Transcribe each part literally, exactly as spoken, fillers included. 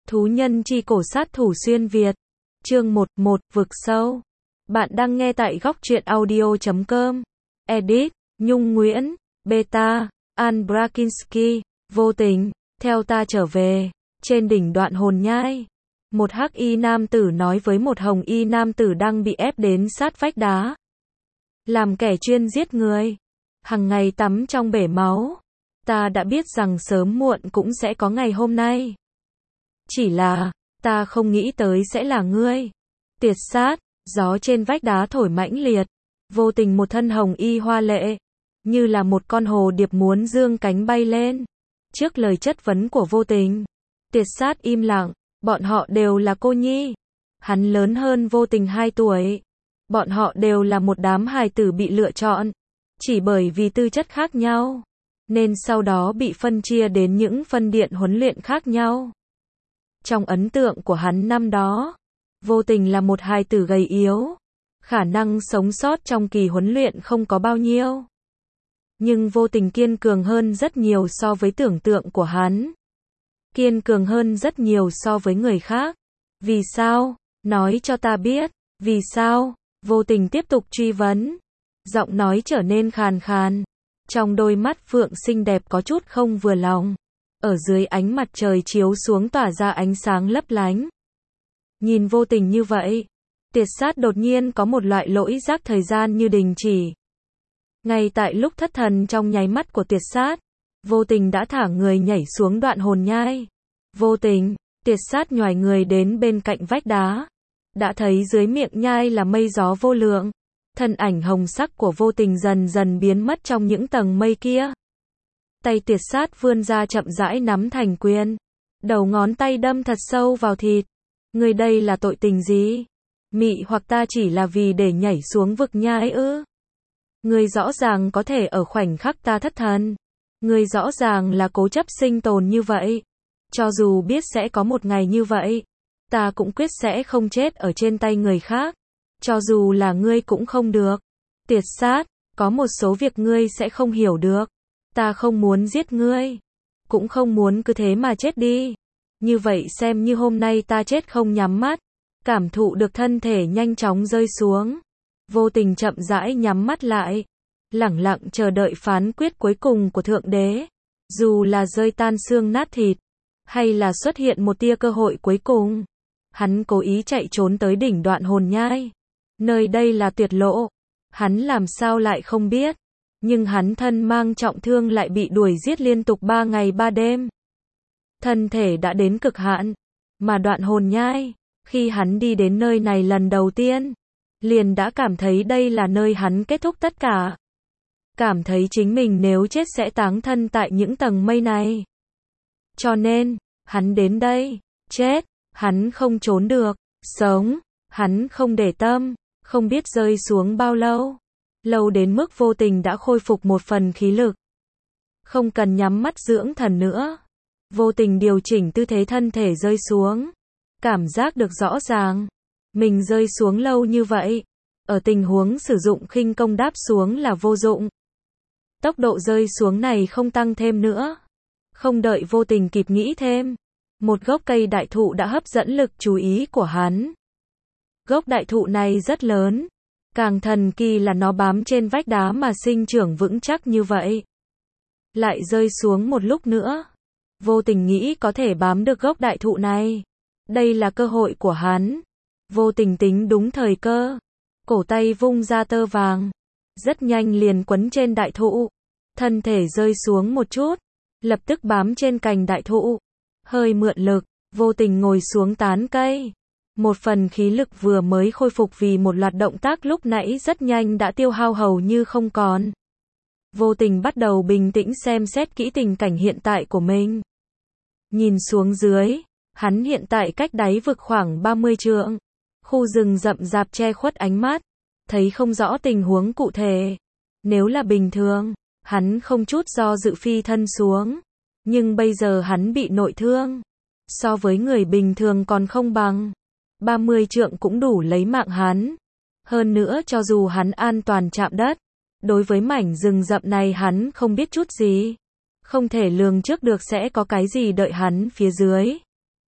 Thú nhân chi cổ sát thủ xuyên Việt. Chương một một Vực sâu. Bạn đang nghe tại góc truyện audio chấm com. Edit, Nhung Nguyễn, Beta, An Brakinski, vô tình, theo ta trở về. Trên đỉnh Đoạn Hồn Nhai, một hắc y nam tử nói với một hồng y nam tử đang bị ép đến sát vách đá. Làm kẻ chuyên giết người, hằng ngày tắm trong bể máu. Ta đã biết rằng sớm muộn cũng sẽ có ngày hôm nay. Chỉ là, ta không nghĩ tới sẽ là ngươi. Tiệt sát, gió trên vách đá thổi mãnh liệt. Vô tình một thân hồng y hoa lệ, như là một con hồ điệp muốn dương cánh bay lên. Trước lời chất vấn của vô tình, tiệt sát im lặng. Bọn họ đều là cô nhi. Hắn lớn hơn vô tình hai tuổi. Bọn họ đều là một đám hài tử bị lựa chọn. Chỉ bởi vì tư chất khác nhau, nên sau đó bị phân chia đến những phân điện huấn luyện khác nhau. Trong ấn tượng của hắn năm đó, vô tình là một hài tử gầy yếu. Khả năng sống sót trong kỳ huấn luyện không có bao nhiêu. Nhưng vô tình kiên cường hơn rất nhiều so với tưởng tượng của hắn. Kiên cường hơn rất nhiều so với người khác. Vì sao? Nói cho ta biết. Vì sao? Vô tình tiếp tục truy vấn. Giọng nói trở nên khàn khàn. Trong đôi mắt phượng xinh đẹp có chút không vừa lòng. Ở dưới ánh mặt trời chiếu xuống tỏa ra ánh sáng lấp lánh. Nhìn vô tình như vậy, tiệt sát đột nhiên có một loại lỗi giác thời gian như đình chỉ. Ngay tại lúc thất thần trong nháy mắt của tiệt sát, vô tình đã thả người nhảy xuống Đoạn Hồn Nhai. Vô tình, tiệt sát nhoài người đến bên cạnh vách đá. Đã thấy dưới miệng nhai là mây gió vô lượng. Thân ảnh hồng sắc của vô tình dần dần biến mất trong những tầng mây kia. Tay tiệt sát vươn ra chậm rãi nắm thành quyền. Đầu ngón tay đâm thật sâu vào thịt. Người đây là tội tình gì? Mị hoặc ta chỉ là vì để nhảy xuống vực nhai ư? Người rõ ràng có thể ở khoảnh khắc ta thất thần. Người rõ ràng là cố chấp sinh tồn như vậy. Cho dù biết sẽ có một ngày như vậy, ta cũng quyết sẽ không chết ở trên tay người khác. Cho dù là ngươi cũng không được. Tiệt sát, có một số việc ngươi sẽ không hiểu được. Ta không muốn giết ngươi. Cũng không muốn cứ thế mà chết đi. Như vậy xem như hôm nay ta chết không nhắm mắt. Cảm thụ được thân thể nhanh chóng rơi xuống. Vô tình chậm rãi nhắm mắt lại. Lẳng lặng chờ đợi phán quyết cuối cùng của Thượng Đế. Dù là rơi tan xương nát thịt, hay là xuất hiện một tia cơ hội cuối cùng. Hắn cố ý chạy trốn tới đỉnh Đoạn Hồn Nhai. Nơi đây là tuyệt lộ. Hắn làm sao lại không biết. Nhưng hắn thân mang trọng thương lại bị đuổi giết liên tục ba ngày ba đêm. Thân thể đã đến cực hạn. Mà Đoạn Hồn Nhai, khi hắn đi đến nơi này lần đầu tiên, liền đã cảm thấy đây là nơi hắn kết thúc tất cả. Cảm thấy chính mình nếu chết sẽ táng thân tại những tầng mây này. Cho nên, hắn đến đây, chết, hắn không trốn được, sống, hắn không để tâm, không biết rơi xuống bao lâu. Lâu đến mức vô tình đã khôi phục một phần khí lực. Không cần nhắm mắt dưỡng thần nữa. Vô tình điều chỉnh tư thế thân thể rơi xuống. Cảm giác được rõ ràng. Mình rơi xuống lâu như vậy. Ở tình huống sử dụng khinh công đáp xuống là vô dụng. Tốc độ rơi xuống này không tăng thêm nữa. Không đợi vô tình kịp nghĩ thêm. Một gốc cây đại thụ đã hấp dẫn lực chú ý của hắn. Gốc đại thụ này rất lớn. Càng thần kỳ là nó bám trên vách đá mà sinh trưởng vững chắc như vậy. Lại rơi xuống một lúc nữa. Vô tình nghĩ có thể bám được gốc đại thụ này. Đây là cơ hội của hắn. Vô tình tính đúng thời cơ. Cổ tay vung ra tơ vàng. Rất nhanh liền quấn trên đại thụ. Thân thể rơi xuống một chút. Lập tức bám trên cành đại thụ. Hơi mượn lực, vô tình ngồi xuống tán cây. Một phần khí lực vừa mới khôi phục vì một loạt động tác lúc nãy rất nhanh đã tiêu hao hầu như không còn. Vô tình bắt đầu bình tĩnh xem xét kỹ tình cảnh hiện tại của mình. Nhìn xuống dưới, hắn hiện tại cách đáy vực khoảng ba mươi trượng. Khu rừng rậm rạp che khuất ánh mắt, thấy không rõ tình huống cụ thể. Nếu là bình thường, hắn không chút do dự phi thân xuống. Nhưng bây giờ hắn bị nội thương. So với người bình thường còn không bằng. ba mươi trượng cũng đủ lấy mạng hắn. Hơn nữa cho dù hắn an toàn chạm đất, đối với mảnh rừng rậm này hắn không biết chút gì. Không thể lường trước được sẽ có cái gì đợi hắn phía dưới.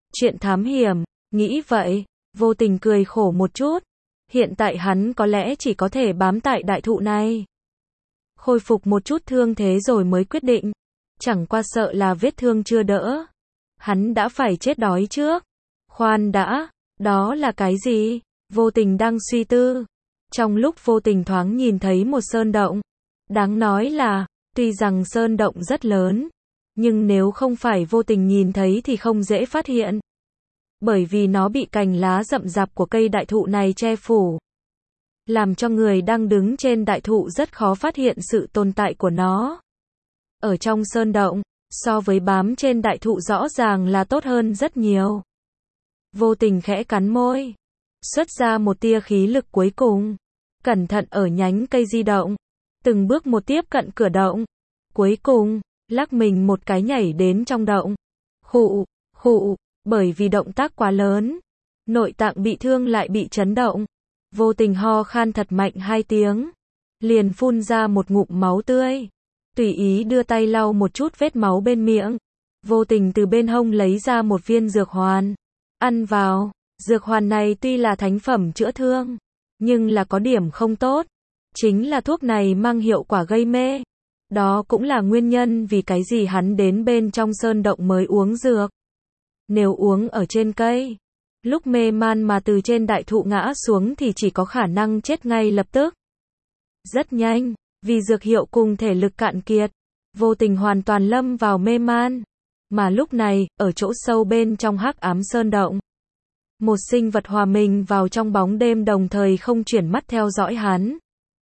Chuyện thám hiểm, nghĩ vậy, vô tình cười khổ một chút. Hiện tại hắn có lẽ chỉ có thể bám tại đại thụ này. Khôi phục một chút thương thế rồi mới quyết định. Chẳng qua sợ là vết thương chưa đỡ. Hắn đã phải chết đói trước. Khoan đã, đó là cái gì? Vô tình đang suy tư. Trong lúc vô tình thoáng nhìn thấy một sơn động. Đáng nói là, tuy rằng sơn động rất lớn, nhưng nếu không phải vô tình nhìn thấy thì không dễ phát hiện. Bởi vì nó bị cành lá rậm rạp của cây đại thụ này che phủ. Làm cho người đang đứng trên đại thụ rất khó phát hiện sự tồn tại của nó. Ở trong sơn động, so với bám trên đại thụ rõ ràng là tốt hơn rất nhiều. Vô tình khẽ cắn môi. Xuất ra một tia khí lực cuối cùng. Cẩn thận ở nhánh cây di động. Từng bước một tiếp cận cửa động. Cuối cùng, lắc mình một cái nhảy đến trong động. Khụ, khụ, bởi vì động tác quá lớn. Nội tạng bị thương lại bị chấn động. Vô tình ho khan thật mạnh hai tiếng. Liền phun ra một ngụm máu tươi. Tùy ý đưa tay lau một chút vết máu bên miệng. Vô tình từ bên hông lấy ra một viên dược hoàn. Ăn vào. Dược hoàn này tuy là thánh phẩm chữa thương, nhưng là có điểm không tốt. Chính là thuốc này mang hiệu quả gây mê. Đó cũng là nguyên nhân vì cái gì hắn đến bên trong sơn động mới uống dược. Nếu uống ở trên cây, lúc mê man mà từ trên đại thụ ngã xuống thì chỉ có khả năng chết ngay lập tức. Rất nhanh, vì dược hiệu cùng thể lực cạn kiệt, vô tình hoàn toàn lâm vào mê man. Mà lúc này, ở chỗ sâu bên trong hắc ám sơn động, một sinh vật hòa mình vào trong bóng đêm đồng thời không chuyển mắt theo dõi hắn.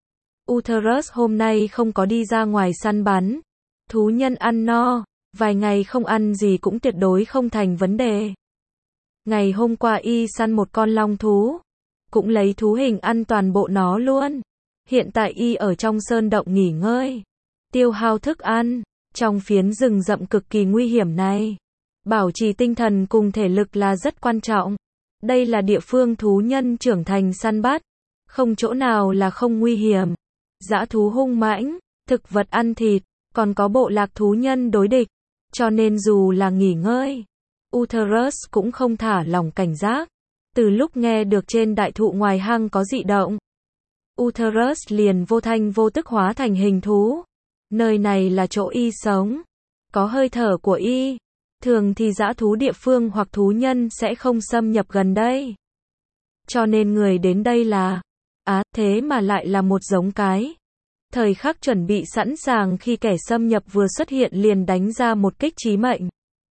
Uterus hôm nay không có đi ra ngoài săn bắn. Thú nhân ăn no, vài ngày không ăn gì cũng tuyệt đối không thành vấn đề. Ngày hôm qua y săn một con long thú, cũng lấy thú hình ăn toàn bộ nó luôn. Hiện tại y ở trong sơn động nghỉ ngơi, tiêu hao thức ăn, trong phiến rừng rậm cực kỳ nguy hiểm này. Bảo trì tinh thần cùng thể lực là rất quan trọng. Đây là địa phương thú nhân trưởng thành săn bắt, không chỗ nào là không nguy hiểm. Dã thú hung mãnh, thực vật ăn thịt, còn có bộ lạc thú nhân đối địch. Cho nên dù là nghỉ ngơi, Uterus cũng không thả lỏng cảnh giác. Từ lúc nghe được trên đại thụ ngoài hang có dị động, Uterus liền vô thanh vô tức hóa thành hình thú. Nơi này là chỗ y sống, có hơi thở của y. Thường thì dã thú địa phương hoặc thú nhân sẽ không xâm nhập gần đây. Cho nên người đến đây là, á, thế mà lại là một giống cái. Thời khắc chuẩn bị sẵn sàng khi kẻ xâm nhập vừa xuất hiện liền đánh ra một kích chí mệnh.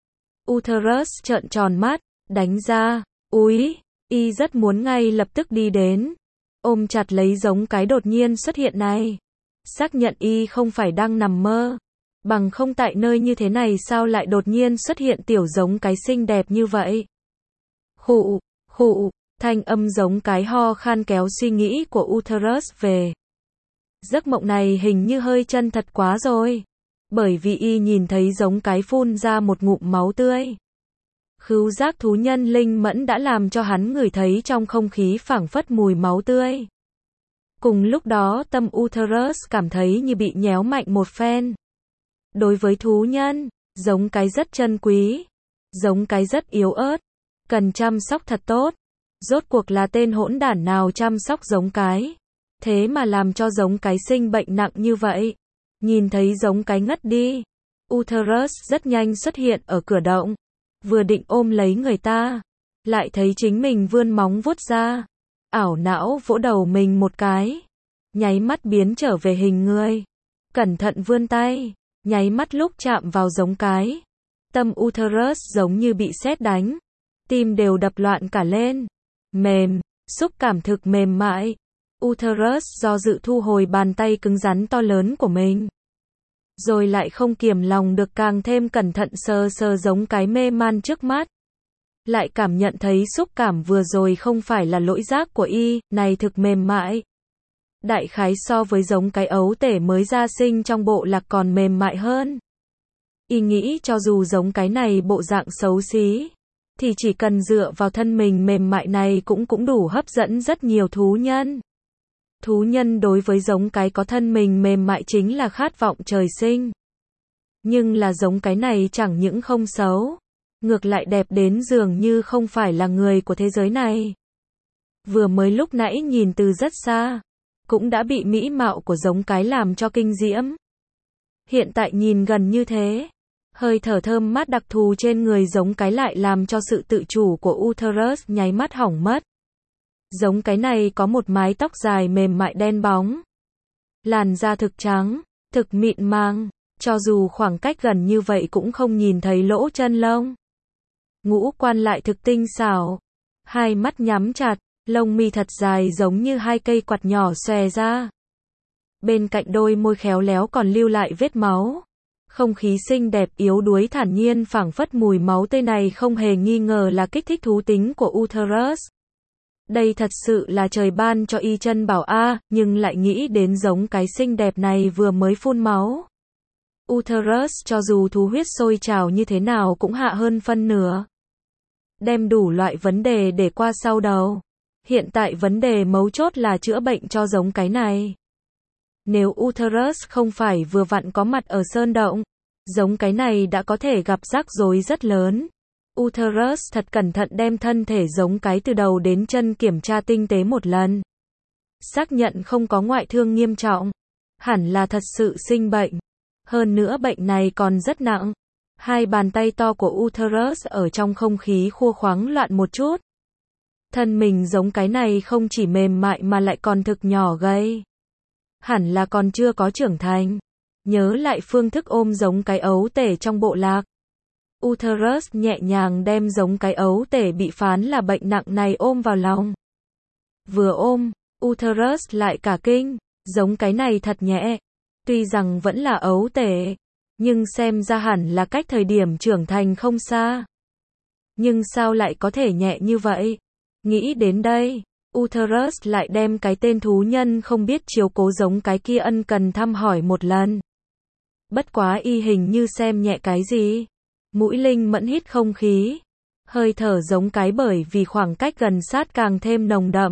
Uterus trợn tròn mắt, đánh ra, úi, y rất muốn ngay lập tức đi đến. Ôm chặt lấy giống cái đột nhiên xuất hiện này. Xác nhận y không phải đang nằm mơ. Bằng không tại nơi như thế này sao lại đột nhiên xuất hiện tiểu giống cái xinh đẹp như vậy. Khụ, khụ, thanh âm giống cái ho khan kéo suy nghĩ của Uterus về. Giấc mộng này hình như hơi chân thật quá rồi. Bởi vì y nhìn thấy giống cái phun ra một ngụm máu tươi. Khứu giác thú nhân linh mẫn đã làm cho hắn ngửi thấy trong không khí phảng phất mùi máu tươi. Cùng lúc đó tâm Uterus cảm thấy như bị nhéo mạnh một phen. Đối với thú nhân, giống cái rất chân quý, giống cái rất yếu ớt, cần chăm sóc thật tốt. Rốt cuộc là tên hỗn đản nào chăm sóc giống cái, thế mà làm cho giống cái sinh bệnh nặng như vậy. Nhìn thấy giống cái ngất đi, Uterus rất nhanh xuất hiện ở cửa động, vừa định ôm lấy người ta, lại thấy chính mình vươn móng vuốt ra, ảo não vỗ đầu mình một cái, nháy mắt biến trở về hình người, cẩn thận vươn tay, nháy mắt lúc chạm vào giống cái, tâm Uterus giống như bị sét đánh, tim đều đập loạn cả lên, mềm, xúc cảm thực mềm mại. Uterus do dự thu hồi bàn tay cứng rắn to lớn của mình. Rồi lại không kiềm lòng được càng thêm cẩn thận sờ sờ giống cái mê man trước mắt. Lại cảm nhận thấy xúc cảm vừa rồi không phải là lỗi giác của y, này thực mềm mại. Đại khái so với giống cái ấu tể mới ra sinh trong bộ lạc còn mềm mại hơn. Y nghĩ cho dù giống cái này bộ dạng xấu xí, thì chỉ cần dựa vào thân mình mềm mại này cũng cũng đủ hấp dẫn rất nhiều thú nhân. Thú nhân đối với giống cái có thân mình mềm mại chính là khát vọng trời sinh. Nhưng là giống cái này chẳng những không xấu, ngược lại đẹp đến dường như không phải là người của thế giới này. Vừa mới lúc nãy nhìn từ rất xa, cũng đã bị mỹ mạo của giống cái làm cho kinh diễm. Hiện tại nhìn gần như thế, hơi thở thơm mát đặc thù trên người giống cái lại làm cho sự tự chủ của Uterus nháy mắt hỏng mất. Giống cái này có một mái tóc dài mềm mại đen bóng. Làn da thực trắng, thực mịn màng, cho dù khoảng cách gần như vậy cũng không nhìn thấy lỗ chân lông. Ngũ quan lại thực tinh xảo, hai mắt nhắm chặt, lông mi thật dài giống như hai cây quạt nhỏ xòe ra. Bên cạnh đôi môi khéo léo còn lưu lại vết máu. Không khí xinh đẹp yếu đuối thản nhiên phảng phất mùi máu tươi này không hề nghi ngờ là kích thích thú tính của Uterus. Đây thật sự là trời ban cho y chân bảo a, nhưng lại nghĩ đến giống cái xinh đẹp này vừa mới phun máu. Uterus cho dù thú huyết sôi trào như thế nào cũng hạ hơn phân nửa. Đem đủ loại vấn đề để qua sau đầu. Hiện tại vấn đề mấu chốt là chữa bệnh cho giống cái này. Nếu Uterus không phải vừa vặn có mặt ở sơn động, giống cái này đã có thể gặp rắc rối rất lớn. Uterus thật cẩn thận đem thân thể giống cái từ đầu đến chân kiểm tra tinh tế một lần. Xác nhận không có ngoại thương nghiêm trọng. Hẳn là thật sự sinh bệnh. Hơn nữa bệnh này còn rất nặng. Hai bàn tay to của Uterus ở trong không khí khua khoáng loạn một chút. Thân mình giống cái này không chỉ mềm mại mà lại còn thực nhỏ gầy. Hẳn là còn chưa có trưởng thành. Nhớ lại phương thức ôm giống cái ấu tể trong bộ lạc. Uterus nhẹ nhàng đem giống cái ấu tể bị phán là bệnh nặng này ôm vào lòng. Vừa ôm, Uterus lại cả kinh, giống cái này thật nhẹ. Tuy rằng vẫn là ấu tể, nhưng xem ra hẳn là cách thời điểm trưởng thành không xa. Nhưng sao lại có thể nhẹ như vậy? Nghĩ đến đây, Uterus lại đem cái tên thú nhân không biết chiếu cố giống cái kia ân cần thăm hỏi một lần. Bất quá y hình như xem nhẹ cái gì. Mũi linh mẫn hít không khí. Hơi thở giống cái bởi vì khoảng cách gần sát càng thêm nồng đậm.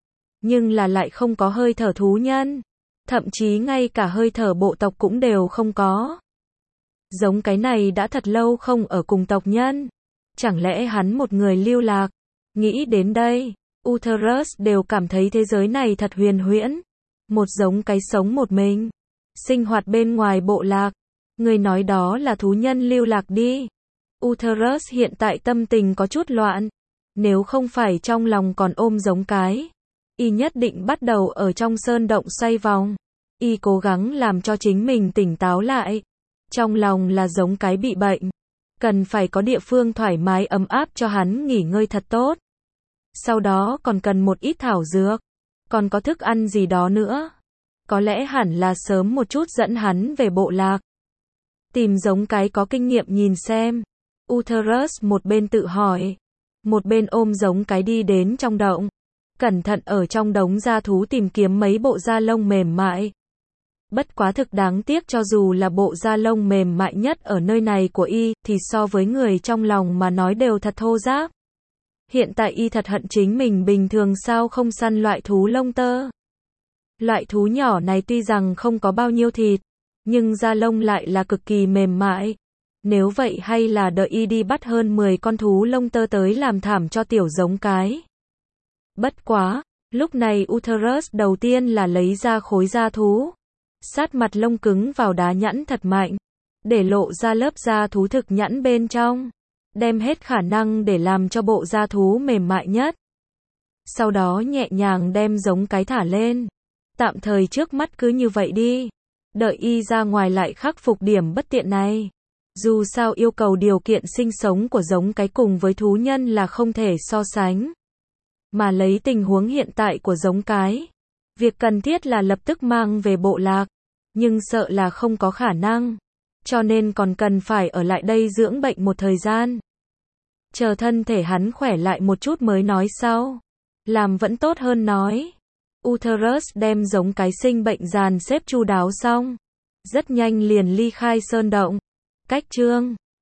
Nhưng là lại không có hơi thở thú nhân. Thậm chí ngay cả hơi thở bộ tộc cũng đều không có. Giống cái này đã thật lâu không ở cùng tộc nhân. Chẳng lẽ hắn một người lưu lạc? Nghĩ đến đây, Uterus đều cảm thấy thế giới này thật huyền huyễn. Một giống cái sống một mình. Sinh hoạt bên ngoài bộ lạc. Người nói đó là thú nhân lưu lạc đi. Uterus hiện tại tâm tình có chút loạn. Nếu không phải trong lòng còn ôm giống cái, y nhất định bắt đầu ở trong sơn động xoay vòng. Y cố gắng làm cho chính mình tỉnh táo lại. Trong lòng là giống cái bị bệnh. Cần phải có địa phương thoải mái ấm áp cho hắn nghỉ ngơi thật tốt. Sau đó còn cần một ít thảo dược. Còn có thức ăn gì đó nữa. Có lẽ hẳn là sớm một chút dẫn hắn về bộ lạc. Tìm giống cái có kinh nghiệm nhìn xem. Uterus một bên tự hỏi. Một bên ôm giống cái đi đến trong động. Cẩn thận ở trong đống da thú tìm kiếm mấy bộ da lông mềm mại. Bất quá thực đáng tiếc cho dù là bộ da lông mềm mại nhất ở nơi này của y, thì so với người trong lòng mà nói đều thật thô ráp. Hiện tại y thật hận chính mình bình thường sao không săn loại thú lông tơ. Loại thú nhỏ này tuy rằng không có bao nhiêu thịt, nhưng da lông lại là cực kỳ mềm mại. Nếu vậy hay là đợi y đi bắt hơn mười con thú lông tơ tới làm thảm cho tiểu giống cái. Bất quá, lúc này Uterus đầu tiên là lấy ra khối da thú. Sát mặt lông cứng vào đá nhẵn thật mạnh. Để lộ ra lớp da thú thực nhẵn bên trong. Đem hết khả năng để làm cho bộ da thú mềm mại nhất. Sau đó nhẹ nhàng đem giống cái thả lên. Tạm thời trước mắt cứ như vậy đi. Đợi y ra ngoài lại khắc phục điểm bất tiện này. Dù sao yêu cầu điều kiện sinh sống của giống cái cùng với thú nhân là không thể so sánh. Mà lấy tình huống hiện tại của giống cái, việc cần thiết là lập tức mang về bộ lạc. Nhưng sợ là không có khả năng. Cho nên còn cần phải ở lại đây dưỡng bệnh một thời gian. Chờ thân thể hắn khỏe lại một chút mới nói sau. Làm vẫn tốt hơn nói. Uterus đem giống cái sinh bệnh dàn xếp chu đáo xong. Rất nhanh liền ly khai sơn động. Cách chương